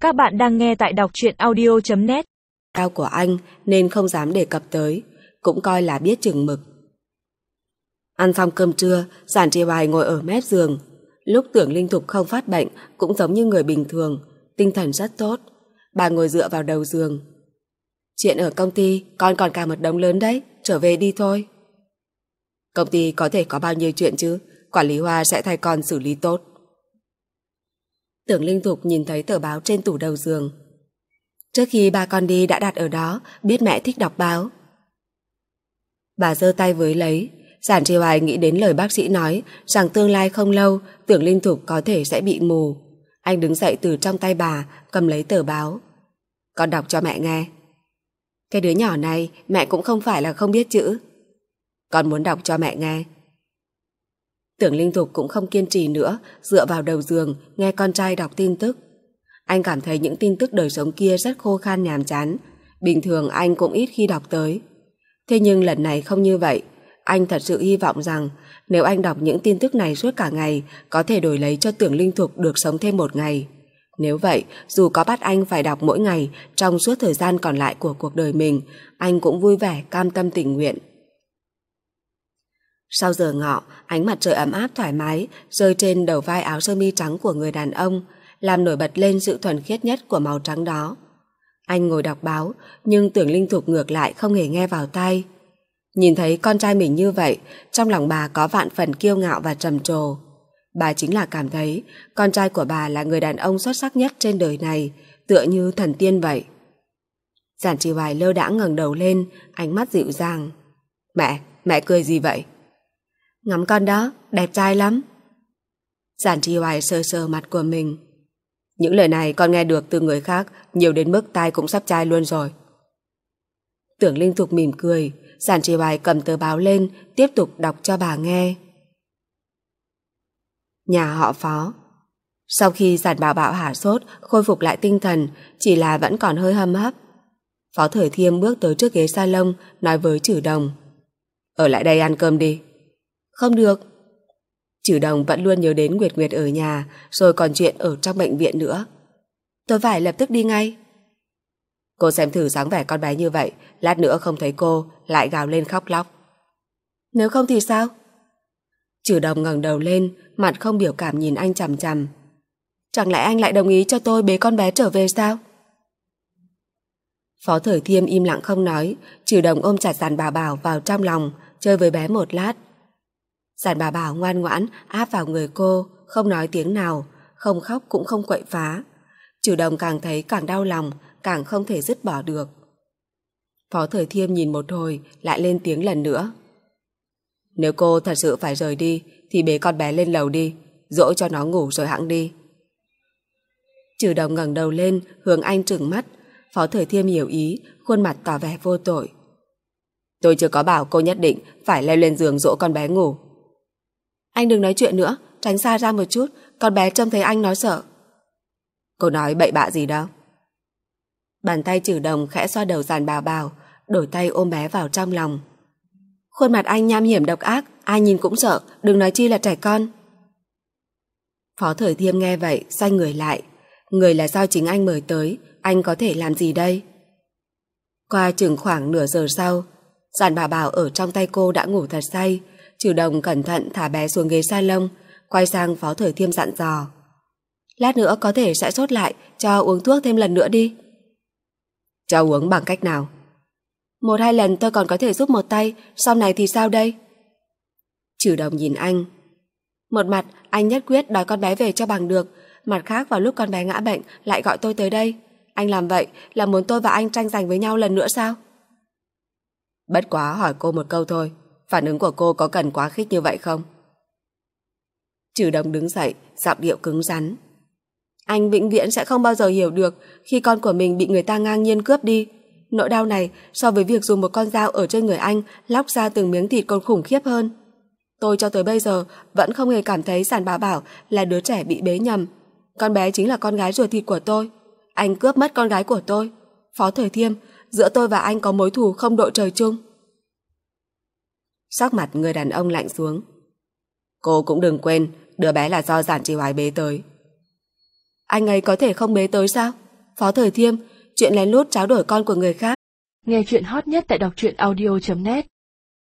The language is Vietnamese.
Các bạn đang nghe tại đọc truyện audio.net. Cao của anh nên không dám đề cập tới, cũng coi là biết chừng mực. Ăn xong cơm trưa, Giản Trì Hoài ngồi ở mép giường. Lúc Tưởng Linh Thục không phát bệnh cũng giống như người bình thường, tinh thần rất tốt. Bà ngồi dựa vào đầu giường. Chuyện ở công ty con còn cả một đống lớn đấy, trở về đi thôi. Công ty có thể có bao nhiêu chuyện chứ, quản lý Hoa sẽ thay con xử lý tốt. Tưởng Linh Thục nhìn thấy tờ báo trên tủ đầu giường. Trước khi ba con đi đã đặt ở đó, biết mẹ thích đọc báo. Bà giơ tay với lấy. Giản Trì Hoài nghĩ đến lời bác sĩ nói rằng tương lai không lâu Tưởng Linh Thục có thể sẽ bị mù. Anh đứng dậy từ trong tay bà, cầm lấy tờ báo. Con đọc cho mẹ nghe. Cái đứa nhỏ này mẹ cũng không phải là không biết chữ. Con muốn đọc cho mẹ nghe. Tưởng Linh Thục cũng không kiên trì nữa, dựa vào đầu giường nghe con trai đọc tin tức. Anh cảm thấy những tin tức đời sống kia rất khô khan nhàm chán. Bình thường anh cũng ít khi đọc tới. Thế nhưng lần này không như vậy. Anh thật sự hy vọng rằng nếu anh đọc những tin tức này suốt cả ngày có thể đổi lấy cho Tưởng Linh Thục được sống thêm một ngày. Nếu vậy, dù có bắt anh phải đọc mỗi ngày trong suốt thời gian còn lại của cuộc đời mình, anh cũng vui vẻ cam tâm tình nguyện. Sau giờ ngọ, ánh mặt trời ấm áp thoải mái rơi trên đầu vai áo sơ mi trắng của người đàn ông, làm nổi bật lên sự thuần khiết nhất của màu trắng đó. Anh ngồi đọc báo, nhưng Tưởng Linh Thục ngược lại không hề nghe vào tai. Nhìn thấy con trai mình như vậy, trong lòng bà có vạn phần kiêu ngạo và trầm trồ. Bà chính là cảm thấy con trai của bà là người đàn ông xuất sắc nhất trên đời này, tựa như thần tiên vậy. Giản Trì Hoài lơ đãng ngẩng đầu lên, ánh mắt dịu dàng. Mẹ cười gì vậy? Ngắm con đó, đẹp trai lắm. Giản Trì Hoài sờ sờ mặt của mình. Những lời này con nghe được từ người khác, nhiều đến mức tai cũng sắp chai luôn rồi. Tưởng Linh Thục mỉm cười. Giản Trì Hoài cầm tờ báo lên, tiếp tục đọc cho bà nghe. Nhà họ Phó. Sau khi Giản Bảo Bảo hạ sốt, khôi phục lại tinh thần, chỉ là vẫn còn hơi hâm hấp. Phó Thời Thiêm bước tới trước ghế salon, nói với Trử Đồng. Ở lại đây ăn cơm đi. Không được. Trử Đồng vẫn luôn nhớ đến Nguyệt Nguyệt ở nhà, rồi còn chuyện ở trong bệnh viện nữa. Tôi phải lập tức đi ngay. Cô xem thử dáng vẻ con bé như vậy, lát nữa không thấy cô lại gào lên khóc lóc. Nếu không thì sao? Trử Đồng ngẩng đầu lên, mặt không biểu cảm nhìn anh chằm chằm. Chẳng lẽ anh lại đồng ý cho tôi bế con bé trở về sao? Phó Thời Thiêm im lặng không nói. Trử Đồng ôm chặt Giản Bảo Bảo vào trong lòng, chơi với bé một lát. Giản Bảo Bảo ngoan ngoãn áp vào người cô, không nói tiếng nào, không khóc cũng không quậy phá. Trử Đồng càng thấy càng đau lòng, càng không thể dứt bỏ được. Phó Thời Thiêm nhìn một hồi, lại lên tiếng lần nữa. Nếu cô thật sự phải rời đi, thì bế con bé lên lầu đi, dỗ cho nó ngủ rồi hẵng đi. Trử Đồng ngẩng đầu lên, hướng anh trừng mắt. Phó Thời Thiêm hiểu ý, khuôn mặt tỏ vẻ vô tội. Tôi chưa có bảo cô nhất định phải leo lên giường dỗ con bé ngủ. Anh đừng nói chuyện nữa, tránh xa ra một chút, con bé trông thấy anh nó sợ. Cô nói bậy bạ gì đâu. Bàn tay Trử Đồng khẽ xoa đầu Giản Bảo Bảo, đổi tay ôm bé vào trong lòng. Khuôn mặt anh nham hiểm độc ác, ai nhìn cũng sợ, đừng nói chi là trẻ con. Phó Thời Thiêm nghe vậy, xoay người lại. Người là do chính anh mời tới, anh có thể làm gì đây? Qua chừng khoảng nửa giờ sau, Giản Bảo Bảo ở trong tay cô đã ngủ thật say. Trử Đồng cẩn thận thả bé xuống ghế salon, quay sang Phó Thời Thiêm dặn dò. Lát nữa có thể sẽ sốt lại, cho uống thuốc thêm lần nữa đi. Cho uống bằng cách nào? 1-2 lần tôi còn có thể giúp một tay, sau này thì sao đây? Trử Đồng nhìn anh. Một mặt anh nhất quyết đòi con bé về cho bằng được, mặt khác vào lúc con bé ngã bệnh lại gọi tôi tới đây. Anh làm vậy là muốn tôi và anh tranh giành với nhau lần nữa sao? Bất quá hỏi cô một câu thôi, phản ứng của cô có cần quá khích như vậy không? Trử Đồng đứng dậy, giọng điệu cứng rắn. Anh vĩnh viễn sẽ không bao giờ hiểu được khi con của mình bị người ta ngang nhiên cướp đi. Nỗi đau này so với việc dùng một con dao ở trên người anh lóc ra từng miếng thịt còn khủng khiếp hơn. Tôi cho tới bây giờ vẫn không hề cảm thấy Giản Bảo Bảo là đứa trẻ bị bế nhầm. Con bé chính là con gái ruột thịt của tôi. Anh cướp mất con gái của tôi. Phó Thời Thiêm, giữa tôi và anh có mối thù không đội trời chung. Sắc mặt người đàn ông lạnh xuống. Cô cũng đừng quên, đứa bé là do Giản Trì Hoài bế tới. Anh ấy có thể không bế tới sao? Phó Thời Thiêm, chuyện lén lút tráo đổi con của người khác. Nghe chuyện hot nhất tại đọc truyện audio.net